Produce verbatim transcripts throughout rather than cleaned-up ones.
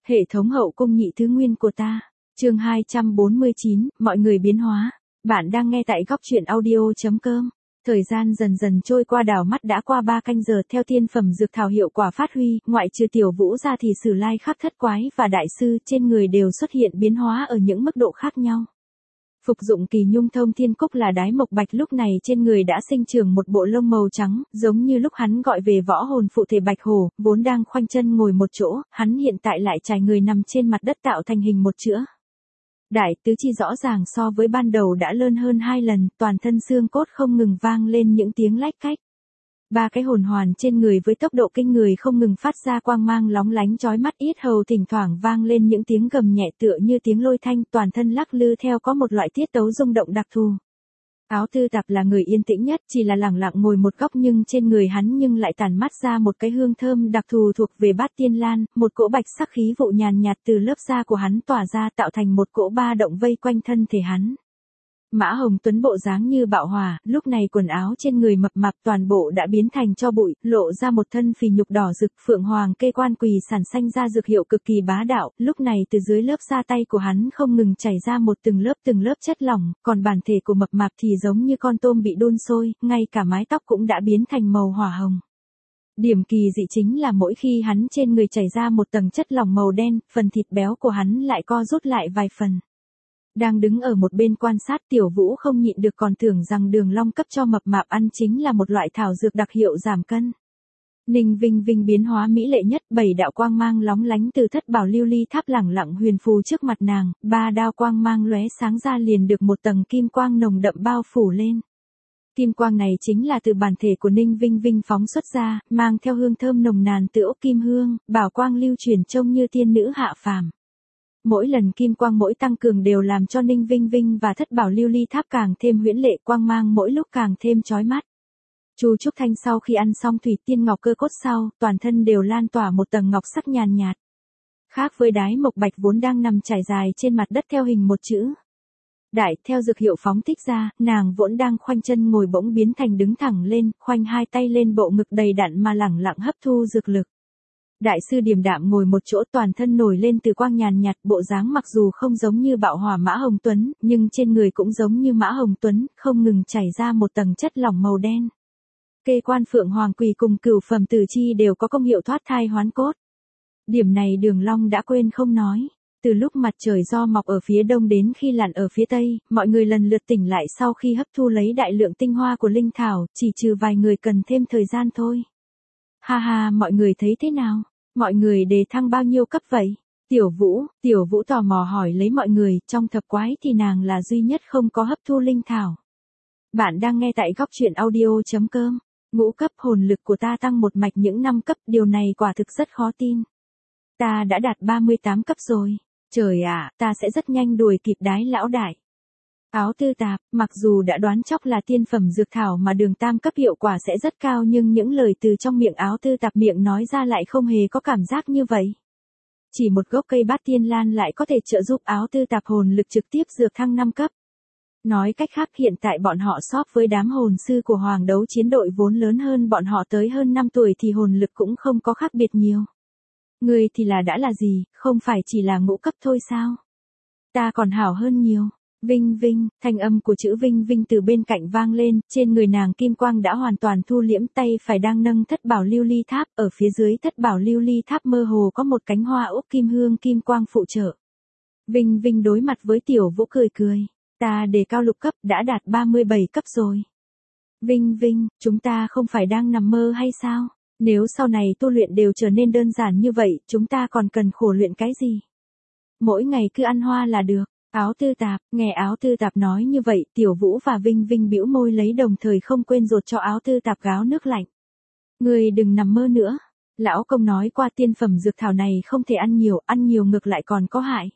Hệ thống hậu cung nhị thứ nguyên của ta. Chương hai trăm bốn mươi chín, mọi người biến hóa. Bạn đang nghe tại góc truyện audio chấm com. Thời gian dần dần trôi qua, đảo mắt đã qua ba canh giờ. Theo tiên phẩm dược thảo hiệu quả phát huy, ngoại trừ Tiểu Vũ ra thì Sử Lai Khắc Thất Quái và Đại Sư trên người đều xuất hiện biến hóa ở những mức độ khác nhau. Phục dụng kỳ nhung thông thiên cúc là đái mộc bạch lúc này trên người đã sinh trưởng một bộ lông màu trắng, giống như lúc hắn gọi về võ hồn phụ thể bạch hổ, vốn đang khoanh chân ngồi một chỗ, hắn hiện tại lại trải người nằm trên mặt đất tạo thành hình một chữ. Đại tứ chi rõ ràng so với ban đầu đã lớn hơn hai lần, toàn thân xương cốt không ngừng vang lên những tiếng lách cách. Ba cái hồn hoàn trên người với tốc độ kinh người không ngừng phát ra quang mang lóng lánh chói mắt, yết hầu thỉnh thoảng vang lên những tiếng gầm nhẹ tựa như tiếng lôi thanh, toàn thân lắc lư theo có một loại tiết tấu rung động đặc thù. Áo Tư Tạp là người yên tĩnh nhất, chỉ là lẳng lặng ngồi một góc, nhưng trên người hắn nhưng lại tản mát ra một cái hương thơm đặc thù thuộc về Bát Tiên Lan, một cỗ bạch sắc khí vụ nhàn nhạt từ lớp da của hắn tỏa ra tạo thành một cỗ ba động vây quanh thân thể hắn. Mã Hồng Tuấn bộ dáng như bạo hỏa, lúc này quần áo trên người mập mạp toàn bộ đã biến thành tro bụi, lộ ra một thân phì nhục đỏ rực, phượng hoàng kê quan quỳ sản sanh ra dược hiệu cực kỳ bá đạo, lúc này từ dưới lớp da tay của hắn không ngừng chảy ra một từng lớp từng lớp chất lỏng, còn bản thể của mập mạp thì giống như con tôm bị đun sôi, ngay cả mái tóc cũng đã biến thành màu hỏa hồng. Điểm kỳ dị chính là mỗi khi hắn trên người chảy ra một tầng chất lỏng màu đen, phần thịt béo của hắn lại co rút lại vài phần. Đang đứng ở một bên quan sát, Tiểu Vũ không nhịn được còn tưởng rằng Đường Long cấp cho mập mạp ăn chính là một loại thảo dược đặc hiệu giảm cân. Ninh Vinh Vinh biến hóa mỹ lệ nhất, bảy đạo quang mang lóng lánh từ thất bảo lưu ly tháp lẳng lặng huyền phù trước mặt nàng, ba đao quang mang lóe sáng ra liền được một tầng kim quang nồng đậm bao phủ lên. Kim quang này chính là từ bản thể của Ninh Vinh Vinh phóng xuất ra, mang theo hương thơm nồng nàn tựa kim hương, bảo quang lưu truyền trông như tiên nữ hạ phàm. Mỗi lần kim quang mỗi tăng cường đều làm cho Ninh Vinh Vinh và thất bảo lưu ly tháp càng thêm huyễn lệ, quang mang mỗi lúc càng thêm chói mắt. Chu Trúc Thanh sau khi ăn xong thủy tiên ngọc cơ cốt sau, toàn thân đều lan tỏa một tầng ngọc sắc nhàn nhạt. Khác với đái mộc bạch vốn đang nằm trải dài trên mặt đất theo hình một chữ đại, theo dược hiệu phóng thích ra, nàng vốn đang khoanh chân ngồi bỗng biến thành đứng thẳng lên, khoanh hai tay lên bộ ngực đầy đặn mà lẳng lặng hấp thu dược lực. Đại sư điềm đạm ngồi một chỗ, toàn thân nổi lên từ quang nhàn nhạt, bộ dáng mặc dù không giống như bạo hỏa Mã Hồng Tuấn, nhưng trên người cũng giống như Mã Hồng Tuấn, không ngừng chảy ra một tầng chất lỏng màu đen. Kê quan phượng hoàng quỳ cùng cửu phẩm tử chi đều có công hiệu thoát thai hoán cốt. Điểm này Đường Long đã quên không nói. Từ lúc mặt trời do mọc ở phía đông đến khi lặn ở phía tây, mọi người lần lượt tỉnh lại sau khi hấp thu lấy đại lượng tinh hoa của linh thảo, chỉ trừ vài người cần thêm thời gian thôi. Ha ha, mọi người thấy thế nào? Mọi người đề thăng bao nhiêu cấp vậy? Tiểu Vũ, Tiểu Vũ tò mò hỏi lấy mọi người, trong thập quái thì nàng là duy nhất không có hấp thu linh thảo. Bạn đang nghe tại góc truyện audio chấm com. Ngũ cấp hồn lực của ta tăng một mạch những năm cấp, điều này quả thực rất khó tin. Ta đã đạt ba mươi tám cấp rồi. Trời ạ, à, ta sẽ rất nhanh đuổi kịp đái lão đại. Áo Tư Tạp, mặc dù đã đoán chóc là tiên phẩm dược thảo mà đường tam cấp hiệu quả sẽ rất cao, nhưng những lời từ trong miệng Áo Tư Tạp miệng nói ra lại không hề có cảm giác như vậy. Chỉ một gốc cây Bát Tiên Lan lại có thể trợ giúp Áo Tư Tạp hồn lực trực tiếp dược thăng năm cấp. Nói cách khác, hiện tại bọn họ so với đám hồn sư của Hoàng Đấu Chiến đội vốn lớn hơn bọn họ tới hơn năm tuổi thì hồn lực cũng không có khác biệt nhiều. Người thì là đã là gì, không phải chỉ là ngũ cấp thôi sao? Ta còn hảo hơn nhiều. Vinh Vinh, thanh âm của chữ Vinh Vinh từ bên cạnh vang lên, trên người nàng kim quang đã hoàn toàn thu liễm, tay phải đang nâng thất bảo lưu ly tháp, ở phía dưới thất bảo lưu ly tháp mơ hồ có một cánh hoa úc kim hương kim quang phụ trợ. Vinh Vinh đối mặt với Tiểu Vũ cười cười, ta đề cao lục cấp đã đạt ba mươi bảy cấp rồi. Vinh Vinh, chúng ta không phải đang nằm mơ hay sao? Nếu sau này tu luyện đều trở nên đơn giản như vậy, chúng ta còn cần khổ luyện cái gì? Mỗi ngày cứ ăn hoa là được. Áo Tư Tạp, nghe Áo Tư Tạp nói như vậy, Tiểu Vũ và Vinh Vinh bĩu môi lấy, đồng thời không quên dột cho Áo Tư Tạp gáo nước lạnh. Ngươi đừng nằm mơ nữa. Lão công nói qua tiên phẩm dược thảo này không thể ăn nhiều, ăn nhiều ngược lại còn có hại.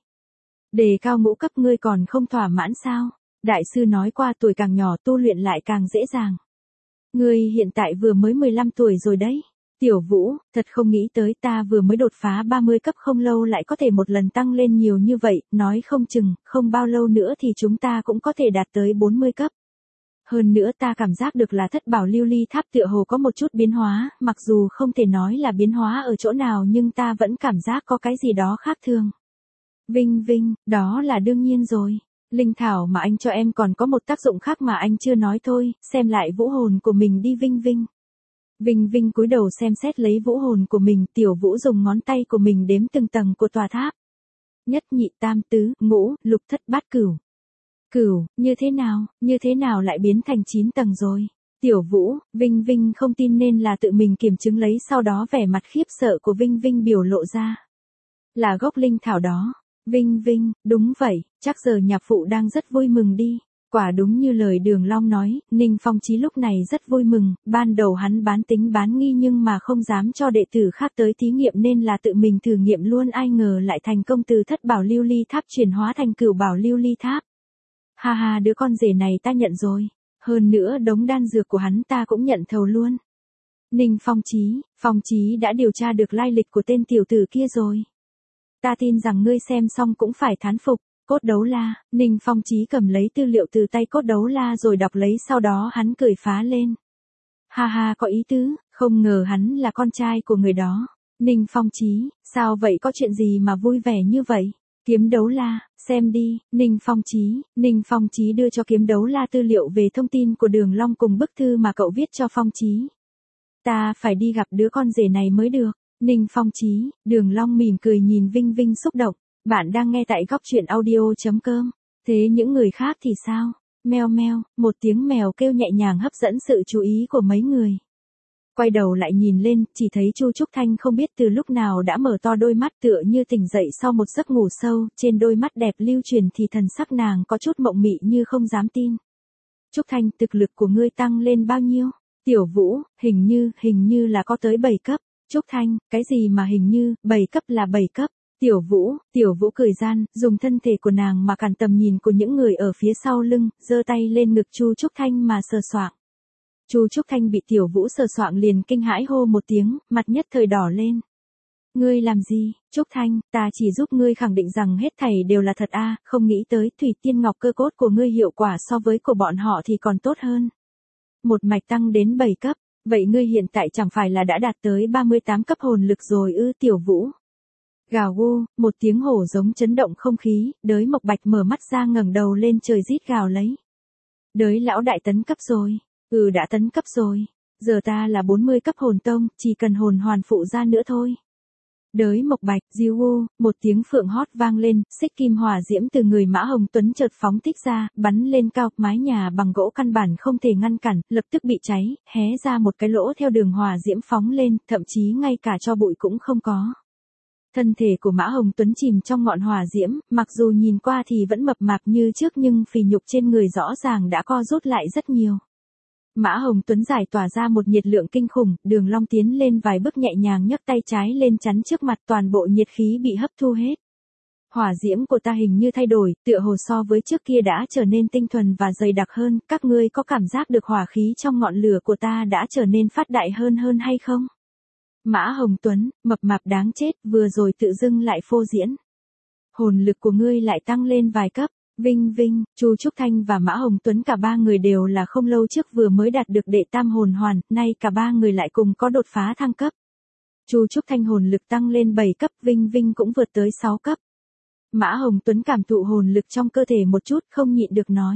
Đề cao ngũ cấp ngươi còn không thỏa mãn sao? Đại sư nói qua tuổi càng nhỏ tu luyện lại càng dễ dàng. Ngươi hiện tại vừa mới mười lăm tuổi rồi đấy. Tiểu Vũ, thật không nghĩ tới ta vừa mới đột phá ba mươi cấp không lâu lại có thể một lần tăng lên nhiều như vậy, nói không chừng, không bao lâu nữa thì chúng ta cũng có thể đạt tới bốn mươi cấp. Hơn nữa ta cảm giác được là thất bảo lưu ly tháp tựa hồ có một chút biến hóa, mặc dù không thể nói là biến hóa ở chỗ nào nhưng ta vẫn cảm giác có cái gì đó khác thường. Vinh Vinh, đó là đương nhiên rồi. Linh thảo mà anh cho em còn có một tác dụng khác mà anh chưa nói thôi, xem lại vũ hồn của mình đi Vinh Vinh. Vinh Vinh cúi đầu xem xét lấy vũ hồn của mình, Tiểu Vũ dùng ngón tay của mình đếm từng tầng của tòa tháp. Nhất nhị tam tứ, ngũ, lục thất bát cửu. Cửu, như thế nào, như thế nào lại biến thành chín tầng rồi? Tiểu Vũ, Vinh Vinh không tin nên là tự mình kiểm chứng lấy, sau đó vẻ mặt khiếp sợ của Vinh Vinh biểu lộ ra. Là gốc linh thảo đó. Vinh Vinh, đúng vậy, chắc giờ nhạc phụ đang rất vui mừng đi. Quả đúng như lời Đường Long nói, Ninh Phong Chí lúc này rất vui mừng, ban đầu hắn bán tính bán nghi nhưng mà không dám cho đệ tử khác tới thí nghiệm nên là tự mình thử nghiệm luôn, ai ngờ lại thành công từ thất bảo lưu ly tháp chuyển hóa thành cửu bảo lưu ly tháp. Ha ha, đứa con rể này ta nhận rồi, hơn nữa đống đan dược của hắn ta cũng nhận thầu luôn. Ninh Phong Chí, Phong Chí đã điều tra được lai lịch của tên tiểu tử kia rồi. Ta tin rằng ngươi xem xong cũng phải thán phục. Cốt đấu la, Ninh Phong Chí cầm lấy tư liệu từ tay cốt đấu la rồi đọc lấy, sau đó hắn cười phá lên. Ha ha, có ý tứ, không ngờ hắn là con trai của người đó. Ninh Phong Chí, sao vậy, có chuyện gì mà vui vẻ như vậy? Kiếm đấu la, xem đi. Ninh Phong Chí, Ninh Phong Chí đưa cho kiếm đấu la tư liệu về thông tin của Đường Long cùng bức thư mà cậu viết cho Phong Chí. Ta phải đi gặp đứa con rể này mới được. Ninh Phong Chí, Đường Long mỉm cười nhìn Vinh Vinh xúc động. Bạn đang nghe tại góc truyện audio.com. Thế những người khác thì sao? Meo meo, một tiếng mèo kêu nhẹ nhàng hấp dẫn sự chú ý của mấy người. Quay đầu lại nhìn lên, chỉ thấy Chu Trúc Thanh không biết từ lúc nào đã mở to đôi mắt tựa như tỉnh dậy sau một giấc ngủ sâu, trên đôi mắt đẹp lưu truyền thì thần sắc nàng có chút mộng mị như không dám tin. Trúc Thanh, thực lực của ngươi tăng lên bao nhiêu? Tiểu Vũ, hình như, hình như là có tới bảy cấp. Trúc Thanh, cái gì mà hình như, bảy cấp là bảy cấp. Tiểu Vũ, Tiểu Vũ cười gian, dùng thân thể của nàng mà cản tầm nhìn của những người ở phía sau lưng, giơ tay lên ngực Chu Trúc Thanh mà sờ soạng. Chu Trúc Thanh bị Tiểu Vũ sờ soạng liền kinh hãi hô một tiếng, mặt nhất thời đỏ lên. Ngươi làm gì, Trúc Thanh, ta chỉ giúp ngươi khẳng định rằng hết thảy đều là thật a, không nghĩ tới thủy tiên ngọc cơ cốt của ngươi hiệu quả so với của bọn họ thì còn tốt hơn. Một mạch tăng đến bảy cấp, vậy ngươi hiện tại chẳng phải là đã đạt tới ba mươi tám cấp hồn lực rồi ư? Tiểu Vũ. Gào gu, một tiếng hổ giống chấn động không khí, Đới Mộc Bạch mở mắt ra ngẩng đầu lên trời rít gào lấy. Đới lão đại tấn cấp rồi, ừ đã tấn cấp rồi, giờ ta là bốn mươi cấp hồn tông, chỉ cần hồn hoàn phụ ra nữa thôi. Đới Mộc Bạch, diu gu, một tiếng phượng hót vang lên, xích kim hỏa diễm từ người Mã Hồng Tuấn chợt phóng thích ra, bắn lên cao, mái nhà bằng gỗ căn bản không thể ngăn cản, lập tức bị cháy, hé ra một cái lỗ theo đường hỏa diễm phóng lên, thậm chí ngay cả tro bụi cũng không có. Thân thể của Mã Hồng Tuấn chìm trong ngọn hỏa diễm, mặc dù nhìn qua thì vẫn mập mạp như trước nhưng phì nhục trên người rõ ràng đã co rút lại rất nhiều. Mã Hồng Tuấn giải tỏa ra một nhiệt lượng kinh khủng, Đường Long tiến lên vài bước nhẹ nhàng nhấc tay trái lên chắn trước mặt, toàn bộ nhiệt khí bị hấp thu hết. Hỏa diễm của ta hình như thay đổi, tựa hồ so với trước kia đã trở nên tinh thuần và dày đặc hơn, các ngươi có cảm giác được hỏa khí trong ngọn lửa của ta đã trở nên phát đại hơn hơn hay không? Mã Hồng Tuấn, mập mạp đáng chết, vừa rồi tự dưng lại phô diễn. Hồn lực của ngươi lại tăng lên vài cấp. Vinh Vinh, Chu Trúc Thanh và Mã Hồng Tuấn cả ba người đều là không lâu trước vừa mới đạt được đệ tam hồn hoàn, nay cả ba người lại cùng có đột phá thăng cấp. Chu Trúc Thanh hồn lực tăng lên bảy cấp, Vinh Vinh cũng vượt tới sáu cấp. Mã Hồng Tuấn cảm thụ hồn lực trong cơ thể một chút, không nhịn được nói.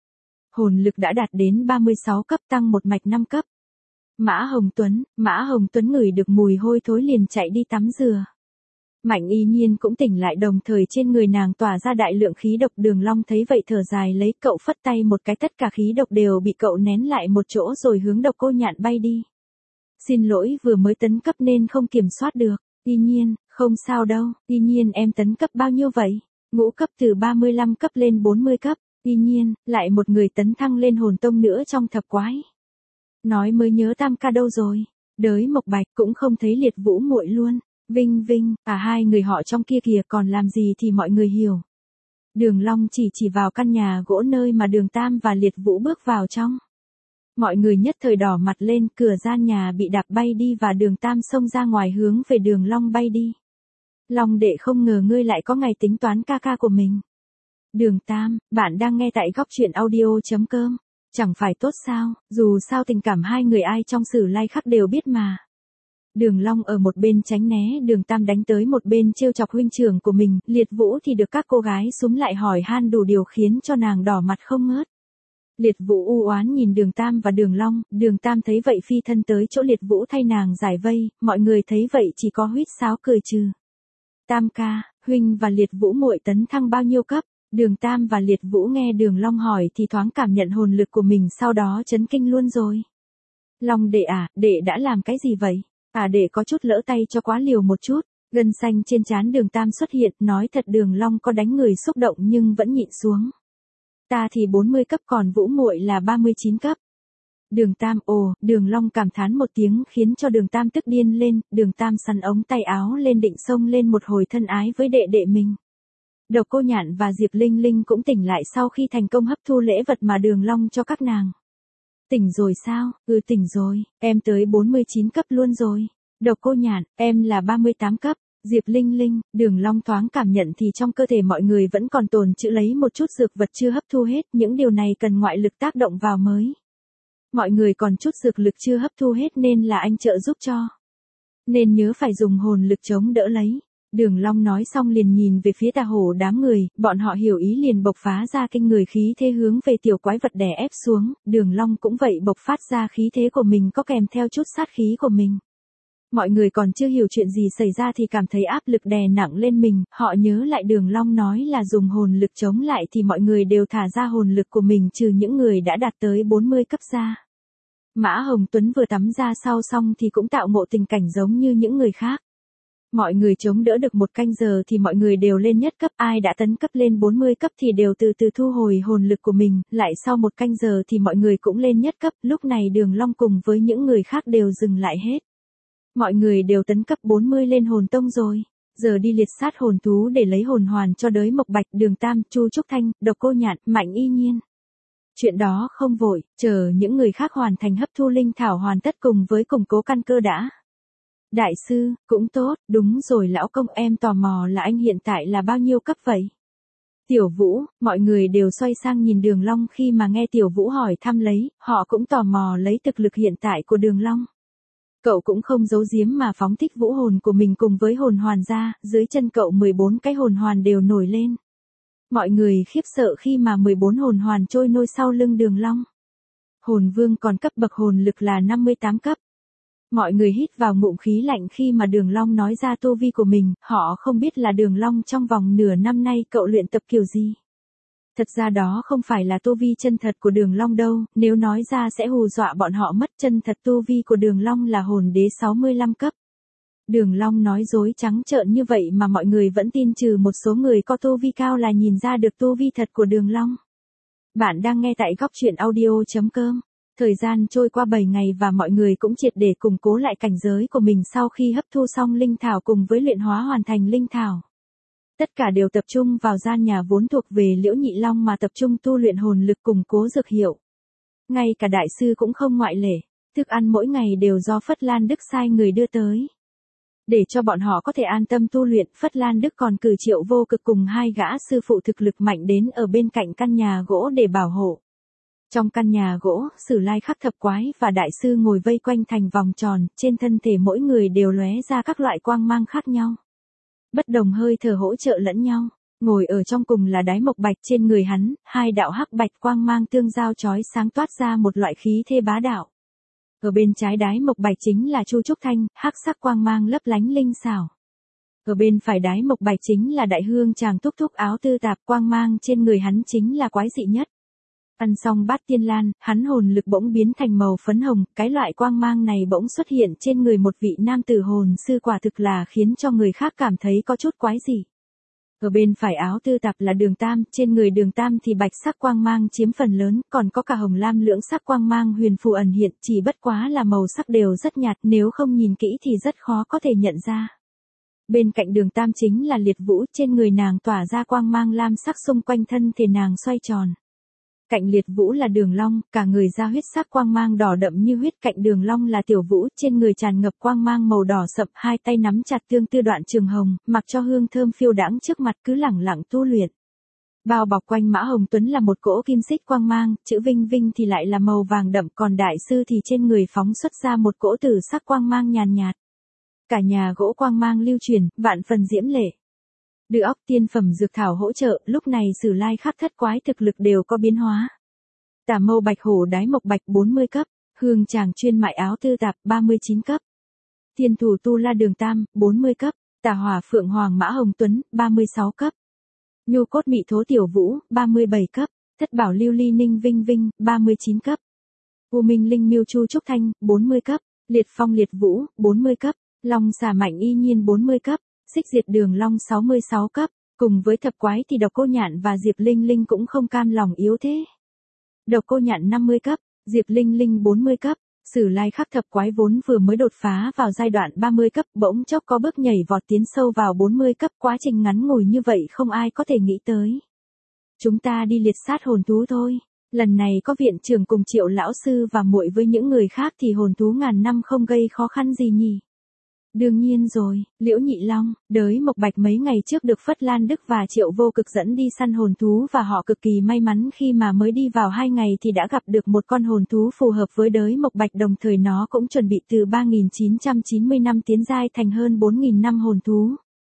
Hồn lực đã đạt đến ba mươi sáu cấp, tăng một mạch năm cấp. Mã Hồng Tuấn, Mã Hồng Tuấn ngửi được mùi hôi thối liền chạy đi tắm rửa. Mạnh Y Nhiên cũng tỉnh lại, đồng thời trên người nàng tỏa ra đại lượng khí độc. Đường Long thấy vậy thở dài lấy, cậu phất tay một cái, tất cả khí độc đều bị cậu nén lại một chỗ rồi hướng độc cô nhạn bay đi. Xin lỗi, vừa mới tấn cấp nên không kiểm soát được. Y Nhiên, không sao đâu. Y Nhiên, em tấn cấp bao nhiêu vậy? Ngũ cấp, từ ba mươi lăm cấp lên bốn mươi cấp. Y Nhiên, lại một người tấn thăng lên hồn tông nữa trong thập quái. Nói mới nhớ Tam ca đâu rồi? Đới Mộc Bạch cũng không thấy Liệt Vũ muội luôn. Vinh Vinh, cả hai người họ trong kia kìa, còn làm gì thì mọi người hiểu. Đường Long chỉ chỉ vào căn nhà gỗ nơi mà Đường Tam và Liệt Vũ bước vào trong. Mọi người nhất thời đỏ mặt lên, cửa gian nhà bị đạp bay đi và Đường Tam xông ra ngoài hướng về Đường Long bay đi. Long đệ, không ngờ ngươi lại có ngày tính toán ca ca của mình. Đường Tam, bạn đang nghe tại góc truyện audio.com. Chẳng phải tốt sao, dù sao tình cảm hai người ai trong Sử Lai Khắc đều biết mà. Đường Long ở một bên tránh né Đường Tam đánh tới một bên trêu chọc huynh trưởng của mình, Liệt Vũ thì được các cô gái súm lại hỏi han đủ điều khiến cho nàng đỏ mặt không ngớt. Liệt Vũ u oán nhìn Đường Tam và Đường Long, Đường Tam thấy vậy phi thân tới chỗ Liệt Vũ thay nàng giải vây, mọi người thấy vậy chỉ có huýt sáo cười trừ. Tam ca, huynh và Liệt Vũ muội tấn thăng bao nhiêu cấp? Đường Tam và Liệt Vũ nghe Đường Long hỏi thì thoáng cảm nhận hồn lực của mình sau đó chấn kinh luôn rồi. Long đệ à, đệ đã làm cái gì vậy? À đệ có chút lỡ tay cho quá liều một chút, gân xanh trên trán Đường Tam xuất hiện, nói thật Đường Long có đánh người xúc động nhưng vẫn nhịn xuống. Ta thì bốn mươi cấp còn Vũ muội là ba mươi chín cấp. Đường Tam ồ, Đường Long cảm thán một tiếng khiến cho Đường Tam tức điên lên, Đường Tam sắn ống tay áo lên định xông lên một hồi thân ái với đệ đệ mình. Độc Cô Nhạn và Diệp Linh Linh cũng tỉnh lại sau khi thành công hấp thu lễ vật mà Đường Long cho các nàng. Tỉnh rồi sao? Ừ tỉnh rồi, em tới bốn mươi chín cấp luôn rồi. Độc Cô Nhạn, em là ba mươi tám cấp. Diệp Linh Linh, Đường Long thoáng cảm nhận thì trong cơ thể mọi người vẫn còn tồn trữ lấy một chút dược vật chưa hấp thu hết, những điều này cần ngoại lực tác động vào mới. Mọi người còn chút dược lực chưa hấp thu hết nên là anh trợ giúp cho. Nên nhớ phải dùng hồn lực chống đỡ lấy. Đường Long nói xong liền nhìn về phía Tà Hổ đám người, bọn họ hiểu ý liền bộc phá ra kinh người khí thế hướng về tiểu quái vật đè ép xuống, Đường Long cũng vậy bộc phát ra khí thế của mình có kèm theo chút sát khí của mình. Mọi người còn chưa hiểu chuyện gì xảy ra thì cảm thấy áp lực đè nặng lên mình, họ nhớ lại Đường Long nói là dùng hồn lực chống lại thì mọi người đều thả ra hồn lực của mình trừ những người đã đạt tới bốn mươi cấp ra. Mã Hồng Tuấn vừa tắm ra sau xong thì cũng tạo ngộ tình cảnh giống như những người khác. Mọi người chống đỡ được một canh giờ thì mọi người đều lên nhất cấp, ai đã tấn cấp lên bốn mươi cấp thì đều từ từ thu hồi hồn lực của mình, lại sau một canh giờ thì mọi người cũng lên nhất cấp, lúc này Đường Long cùng với những người khác đều dừng lại hết. Mọi người đều tấn cấp bốn mươi lên hồn tông rồi, giờ đi liệt sát hồn thú để lấy hồn hoàn cho Đới Mộc Bạch, Đường Tam, Chu Trúc Thanh, Độc Cô Nhạn, Mạnh Y Nhiên. Chuyện đó không vội, chờ những người khác hoàn thành hấp thu linh thảo hoàn tất cùng với củng cố căn cơ đã. Đại sư, cũng tốt, đúng rồi lão công em tò mò là anh hiện tại là bao nhiêu cấp vậy? Tiểu Vũ, mọi người đều xoay sang nhìn Đường Long khi mà nghe Tiểu Vũ hỏi thăm lấy, họ cũng tò mò lấy thực lực hiện tại của Đường Long. Cậu cũng không giấu giếm mà phóng thích vũ hồn của mình cùng với hồn hoàn ra, dưới chân cậu mười bốn cái hồn hoàn đều nổi lên. Mọi người khiếp sợ khi mà mười bốn hồn hoàn trôi nôi sau lưng Đường Long. Hồn Vương còn cấp bậc hồn lực là năm mươi tám cấp. Mọi người hít vào ngụm khí lạnh khi mà Đường Long nói ra tu vi của mình, họ không biết là Đường Long trong vòng nửa năm nay cậu luyện tập kiểu gì. Thật ra đó không phải là tu vi chân thật của Đường Long đâu, nếu nói ra sẽ hù dọa bọn họ mất, chân thật tu vi của Đường Long là hồn đế sáu mươi lăm cấp. Đường Long nói dối trắng trợn như vậy mà mọi người vẫn tin, trừ một số người có tu vi cao là nhìn ra được tu vi thật của Đường Long. Bạn đang nghe tại góc truyện audio chấm com. Thời gian trôi qua bảy ngày và mọi người cũng triệt để củng cố lại cảnh giới của mình sau khi hấp thu xong linh thảo cùng với luyện hóa hoàn thành linh thảo. Tất cả đều tập trung vào gian nhà vốn thuộc về Liễu Nhị Long mà tập trung tu luyện hồn lực củng cố dược hiệu. Ngay cả đại sư cũng không ngoại lệ, thức ăn mỗi ngày đều do Phất Lan Đức sai người đưa tới. Để cho bọn họ có thể an tâm tu luyện, Phất Lan Đức còn cử Triệu Vô Cực cùng hai gã sư phụ thực lực mạnh đến ở bên cạnh căn nhà gỗ để bảo hộ. Trong căn nhà gỗ, Sử Lai Khắc thập quái và đại sư ngồi vây quanh thành vòng tròn, trên thân thể mỗi người đều lóe ra các loại quang mang khác nhau. Bất đồng hơi thở hỗ trợ lẫn nhau, ngồi ở trong cùng là Đái Mộc Bạch, trên người hắn, hai đạo hắc bạch quang mang tương giao chói sáng toát ra một loại khí thế bá đạo. Ở bên trái Đái Mộc Bạch chính là Chu Trúc Thanh, hắc sắc quang mang lấp lánh linh xảo. Ở bên phải Đái Mộc Bạch chính là Đại Hương chàng thúc thúc áo tư tạp, quang mang trên người hắn chính là quái dị nhất. Ăn xong bát tiên lan, hắn hồn lực bỗng biến thành màu phấn hồng, cái loại quang mang này bỗng xuất hiện trên người một vị nam tử hồn sư, quả thực là khiến cho người khác cảm thấy có chút quái dị. Ở bên phải áo tư tạp là Đường Tam, trên người Đường Tam thì bạch sắc quang mang chiếm phần lớn, còn có cả hồng lam lưỡng sắc quang mang huyền phù ẩn hiện, chỉ bất quá là màu sắc đều rất nhạt, nếu không nhìn kỹ thì rất khó có thể nhận ra. Bên cạnh Đường Tam chính là Liệt Vũ, trên người nàng tỏa ra quang mang lam sắc, xung quanh thân thể nàng xoay tròn. Cạnh Liệt Vũ là Đường Long, cả người ra huyết sắc quang mang đỏ đậm như huyết, cạnh Đường Long là Tiểu Vũ, trên người tràn ngập quang mang màu đỏ sậm, hai tay nắm chặt tương tư đoạn trường hồng, mặc cho hương thơm phiêu đãng trước mặt cứ lẳng lặng tu luyện. Bao bọc quanh Mã Hồng Tuấn là một cỗ kim xích quang mang, chữ Vinh Vinh thì lại là màu vàng đậm, còn đại sư thì trên người phóng xuất ra một cỗ tử sắc quang mang nhàn nhạt. Cả nhà gỗ quang mang lưu truyền, vạn phần diễm lệ. Đưa óc tiên phẩm dược thảo hỗ trợ, lúc này Sử Lai Khắc thất quái thực lực đều có biến hóa. Tả Mâu Bạch Hổ Đái Mộc Bạch bốn mươi cấp, Hương Tràng chuyên mại áo tư tạp ba mươi chín cấp. Thiên Thủ Tu La Đường Tam bốn mươi cấp, Tả Hỏa Phượng Hoàng Mã Hồng Tuấn ba mươi sáu cấp. Nhu Cốt Mị Thố Tiểu Vũ ba mươi bảy cấp, Thất Bảo Lưu Ly Ninh Vinh Vinh ba mươi chín cấp. U Minh Linh Miêu Chu Trúc Thanh bốn mươi cấp, Liệt Phong Liệt Vũ bốn mươi cấp, Long Xà Mạnh Y Nhiên bốn mươi cấp, Xích Diệt Đường Long sáu mươi sáu cấp, cùng với thập quái thì Độc Cô Nhạn và Diệp Linh Linh cũng không cam lòng yếu thế. Độc Cô Nhạn năm mươi cấp, Diệp Linh Linh bốn mươi cấp, Sử Lai Khắc thập quái vốn vừa mới đột phá vào giai đoạn ba mươi cấp, bỗng chốc có bước nhảy vọt tiến sâu vào bốn mươi cấp, quá trình ngắn ngủi như vậy không ai có thể nghĩ tới. Chúng ta đi liệt sát hồn thú thôi. Lần này có viện trưởng cùng Triệu lão sư và muội với những người khác thì hồn thú ngàn năm không gây khó khăn gì nhỉ? Đương nhiên rồi, Liễu Nhị Long, Đới Mộc Bạch mấy ngày trước được Phất Lan Đức và Triệu Vô Cực dẫn đi săn hồn thú và họ cực kỳ may mắn khi mà mới đi vào hai ngày thì đã gặp được một con hồn thú phù hợp với Đới Mộc Bạch, đồng thời nó cũng chuẩn bị từ ba nghìn chín trăm chín mươi năm tiến giai thành hơn bốn nghìn năm hồn thú.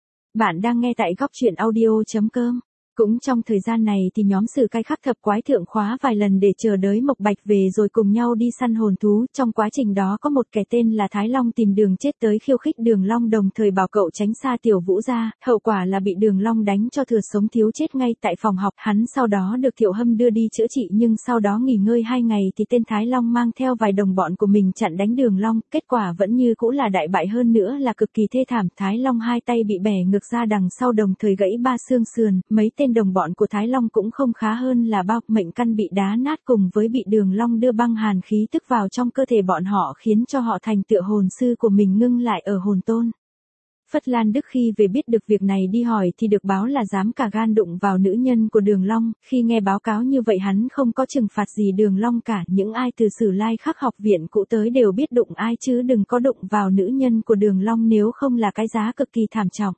Bạn đang nghe tại góc truyện audio chấm com. Cũng trong thời gian này thì nhóm Sử Cai Khắc thập quái thượng khóa vài lần để chờ Đới Mộc Bạch về rồi cùng nhau đi săn hồn thú. Trong quá trình đó có một kẻ tên là Thái Long tìm Đường Chết tới khiêu khích Đường Long, đồng thời bảo cậu tránh xa Tiểu Vũ ra, hậu quả là bị Đường Long đánh cho thừa sống thiếu chết ngay tại phòng học. Hắn sau đó được Thiệu Hâm đưa đi chữa trị, nhưng sau đó nghỉ ngơi hai ngày thì tên Thái Long mang theo vài đồng bọn của mình chặn đánh Đường Long, kết quả vẫn như cũ là đại bại, hơn nữa là cực kỳ thê thảm. Thái Long hai tay bị bẻ ngược ra đằng sau, đồng thời gãy ba xương sườn, mấy tên đồng bọn của Thái Long cũng không khá hơn là bao, mệnh căn bị đá nát cùng với bị Đường Long đưa băng hàn khí tức vào trong cơ thể bọn họ, khiến cho họ thành tựa hồn sư của mình ngưng lại ở hồn tôn. Phất Lan Đức khi về biết được việc này đi hỏi thì được báo là dám cả gan đụng vào nữ nhân của Đường Long. Khi nghe báo cáo như vậy hắn không có trừng phạt gì Đường Long cả, những ai từ Sử Lai Khắc học viện cũ tới đều biết đụng ai chứ đừng có đụng vào nữ nhân của Đường Long, nếu không là cái giá cực kỳ thảm trọng.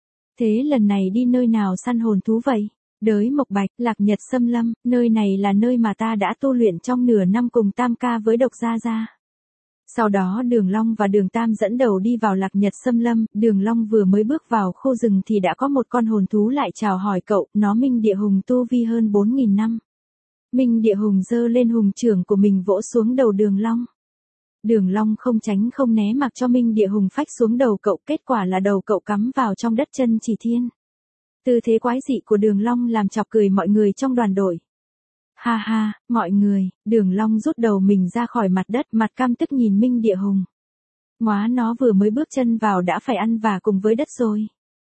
Thế lần này đi nơi nào săn hồn thú vậy? Đới Mộc Bạch, Lạc Nhật Xâm Lâm, nơi này là nơi mà ta đã tu luyện trong nửa năm cùng Tam ca với Độc Gia Gia. Sau đó Đường Long và Đường Tam dẫn đầu đi vào Lạc Nhật Xâm Lâm. Đường Long vừa mới bước vào khu rừng thì đã có một con hồn thú lại chào hỏi cậu, nó Minh Địa Hùng, tu vi hơn bốn nghìn năm. Minh Địa Hùng giơ lên hùng trưởng của mình vỗ xuống đầu Đường Long. Đường Long không tránh không né mặc cho Minh Địa Hùng phách xuống đầu cậu, kết quả là đầu cậu cắm vào trong đất chân chỉ thiên. Tư thế quái dị của Đường Long làm chọc cười mọi người trong đoàn đội. Ha ha, mọi người, Đường Long rút đầu mình ra khỏi mặt đất, mặt căm tức nhìn Minh Địa Hùng. Ngoá, nó vừa mới bước chân vào đã phải ăn vả cùng với đất rồi.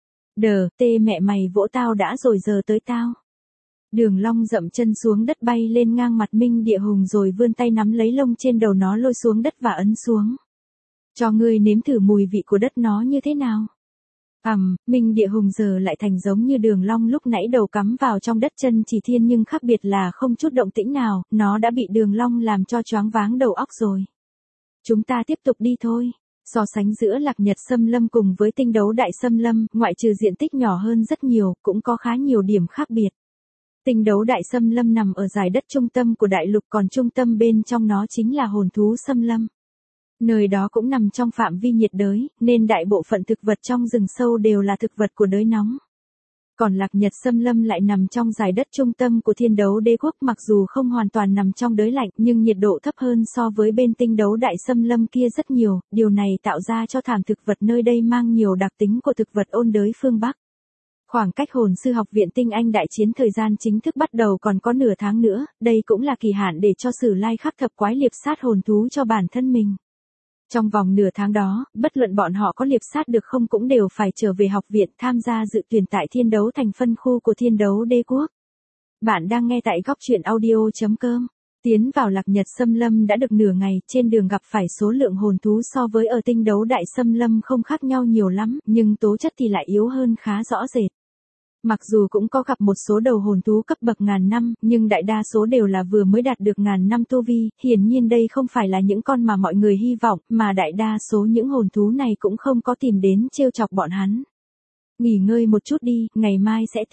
Đờ, tê mẹ mày, vỗ tao đã rồi giờ tới tao. Đường Long dậm chân xuống đất, bay lên ngang mặt Minh Địa Hùng rồi vươn tay nắm lấy lông trên đầu nó lôi xuống đất và ấn xuống. Cho ngươi nếm thử mùi vị của đất nó như thế nào. Ầm, um, Minh Địa Hùng giờ lại thành giống như Đường Long lúc nãy, đầu cắm vào trong đất chân chỉ thiên, nhưng khác biệt là không chút động tĩnh nào, nó đã bị Đường Long làm cho choáng váng đầu óc rồi. Chúng ta tiếp tục đi thôi. So sánh giữa Lạc Nhật Xâm Lâm cùng với Tinh Đấu Đại Xâm Lâm, ngoại trừ diện tích nhỏ hơn rất nhiều, cũng có khá nhiều điểm khác biệt. Tinh Đấu Đại Xâm Lâm nằm ở dải đất trung tâm của đại lục, còn trung tâm bên trong nó chính là hồn thú xâm lâm. Nơi đó cũng nằm trong phạm vi nhiệt đới, nên đại bộ phận thực vật trong rừng sâu đều là thực vật của đới nóng. Còn Lạc Nhật Xâm Lâm lại nằm trong dải đất trung tâm của Thiên Đấu Đế Quốc, mặc dù không hoàn toàn nằm trong đới lạnh, nhưng nhiệt độ thấp hơn so với bên Tinh Đấu Đại Xâm Lâm kia rất nhiều, điều này tạo ra cho thảm thực vật nơi đây mang nhiều đặc tính của thực vật ôn đới phương Bắc. Khoảng cách hồn sư học viện Tinh Anh đại chiến thời gian chính thức bắt đầu còn có nửa tháng nữa, đây cũng là kỳ hạn để cho Sử Lai Khắc thập quái liệp sát hồn thú cho bản thân mình. Trong vòng nửa tháng đó, bất luận bọn họ có liệp sát được không cũng đều phải trở về học viện tham gia dự tuyển tại Thiên Đấu Thành phân khu của Thiên Đấu Đế Quốc. Bạn đang nghe tại góc truyện audio chấm com. Tiến vào Lạc Nhật Xâm Lâm đã được nửa ngày, trên đường gặp phải số lượng hồn thú so với ở Tinh Đấu Đại Xâm Lâm không khác nhau nhiều lắm, nhưng tố chất thì lại yếu hơn khá rõ rệt. Mặc dù cũng có gặp một số đầu hồn thú cấp bậc ngàn năm, nhưng đại đa số đều là vừa mới đạt được ngàn năm tu vi, hiển nhiên đây không phải là những con mà mọi người hy vọng, mà đại đa số những hồn thú này cũng không có tìm đến trêu chọc bọn hắn. Nghỉ ngơi một chút đi, ngày mai sẽ tìm.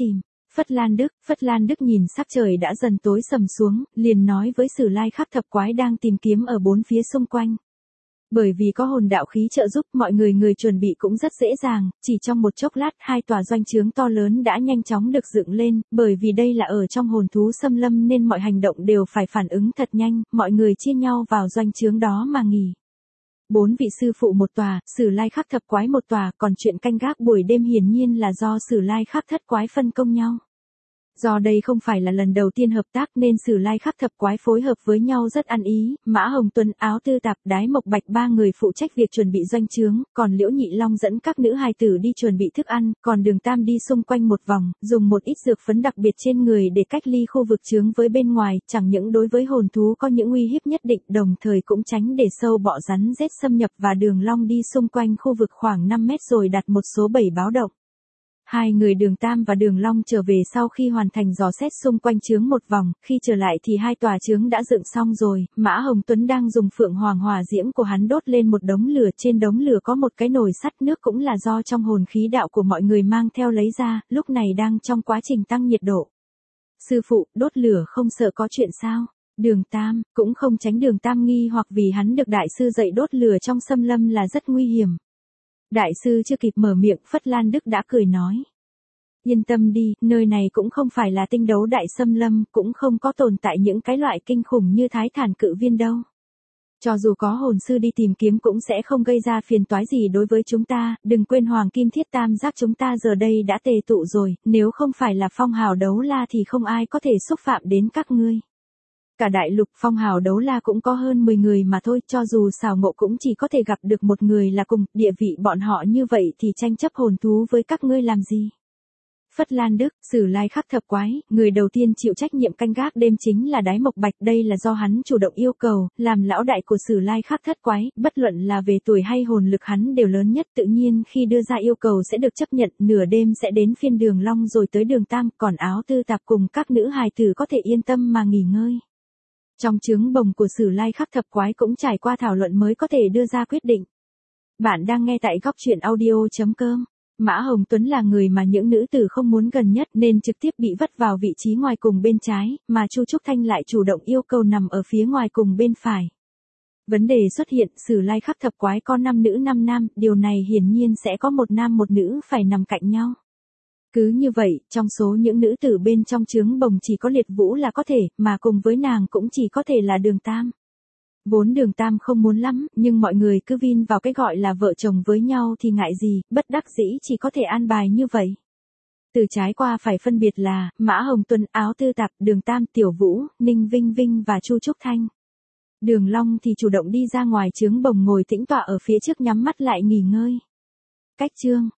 Phất Lan Đức, Phất Lan Đức nhìn sắc trời đã dần tối sầm xuống, liền nói với Sử Lai Khắc thập quái đang tìm kiếm ở bốn phía xung quanh. Bởi vì có hồn đạo khí trợ giúp, mọi người người chuẩn bị cũng rất dễ dàng, chỉ trong một chốc lát hai tòa doanh trướng to lớn đã nhanh chóng được dựng lên, bởi vì đây là ở trong hồn thú xâm lâm nên mọi hành động đều phải phản ứng thật nhanh, mọi người chia nhau vào doanh trướng đó mà nghỉ. Bốn vị sư phụ một tòa, Sử Lai Khắc thập quái một tòa, còn chuyện canh gác buổi đêm hiển nhiên là do Sử Lai Khắc thất quái phân công nhau. Do đây không phải là lần đầu tiên hợp tác nên Sử Lai Khắc thập quái phối hợp với nhau rất ăn ý, Mã Hồng Tuấn, Áo Tư Tạp, Đái Mộc Bạch ba người phụ trách việc chuẩn bị doanh trướng, còn Liễu Nhị Long dẫn các nữ hài tử đi chuẩn bị thức ăn, còn Đường Tam đi xung quanh một vòng, dùng một ít dược phấn đặc biệt trên người để cách ly khu vực trướng với bên ngoài, chẳng những đối với hồn thú có những uy hiếp nhất định, đồng thời cũng tránh để sâu bọ rắn rết xâm nhập, và Đường Long đi xung quanh khu vực khoảng năm mét rồi đặt một số bảy báo động. Hai người Đường Tam và Đường Long trở về sau khi hoàn thành dò xét xung quanh trướng một vòng, khi trở lại thì hai tòa trướng đã dựng xong rồi, Mã Hồng Tuấn đang dùng phượng hoàng hỏa diễm của hắn đốt lên một đống lửa, trên đống lửa có một cái nồi sắt nước cũng là do trong hồn khí đạo của mọi người mang theo lấy ra, lúc này đang trong quá trình tăng nhiệt độ. Sư phụ, đốt lửa không sợ có chuyện sao? Đường Tam, cũng không tránh Đường Tam nghi hoặc vì hắn được đại sư dạy đốt lửa trong xâm lâm là rất nguy hiểm. Đại sư chưa kịp mở miệng, Phất Lan Đức đã cười nói. Yên tâm đi, nơi này cũng không phải là tinh đấu đại xâm lâm, cũng không có tồn tại những cái loại kinh khủng như thái thản cự viên đâu. Cho dù có hồn sư đi tìm kiếm cũng sẽ không gây ra phiền toái gì đối với chúng ta, đừng quên Hoàng Kim Thiết Tam Giác chúng ta giờ đây đã tề tụ rồi, nếu không phải là phong hào đấu la thì không ai có thể xúc phạm đến các ngươi. Cả đại lục phong hào đấu la cũng có hơn mười người mà thôi, cho dù xảo ngộ cũng chỉ có thể gặp được một người là cùng, địa vị bọn họ như vậy thì tranh chấp hồn thú với các ngươi làm gì. Phất Lan Đức, Sử Lai Khắc thập quái, người đầu tiên chịu trách nhiệm canh gác đêm chính là Đái Mộc Bạch, đây là do hắn chủ động yêu cầu, làm lão đại của Sử Lai Khắc thất quái, bất luận là về tuổi hay hồn lực hắn đều lớn nhất, tự nhiên khi đưa ra yêu cầu sẽ được chấp nhận, nửa đêm sẽ đến phiên Đường Long rồi tới Đường Tam, còn Áo Tư Tạp cùng các nữ hài tử có thể yên tâm mà nghỉ ngơi. Trong trướng bồng của Sử Lai Khắc thập quái cũng trải qua thảo luận mới có thể đưa ra quyết định. Bạn đang nghe tại góc truyện audio chấm com. Mã Hồng Tuấn là người mà những nữ tử không muốn gần nhất nên trực tiếp bị vất vào vị trí ngoài cùng bên trái, mà Chu Trúc Thanh lại chủ động yêu cầu nằm ở phía ngoài cùng bên phải. Vấn đề xuất hiện, Sử Lai Khắc thập quái có năm nữ năm nam, điều này hiển nhiên sẽ có một nam một nữ phải nằm cạnh nhau. Cứ như vậy, trong số những nữ tử bên trong trướng bồng chỉ có Liệt Vũ là có thể, mà cùng với nàng cũng chỉ có thể là Đường Tam. Vốn Đường Tam không muốn lắm, nhưng mọi người cứ vin vào cái gọi là vợ chồng với nhau thì ngại gì, bất đắc dĩ chỉ có thể an bài như vậy. Từ trái qua phải phân biệt là, Mã Hồng Tuấn, Áo Tư Tạp, Đường Tam, Tiểu Vũ, Ninh Vinh Vinh và Chu Trúc Thanh. Đường Long thì chủ động đi ra ngoài trướng bồng ngồi tĩnh tọa ở phía trước nhắm mắt lại nghỉ ngơi. Cách chương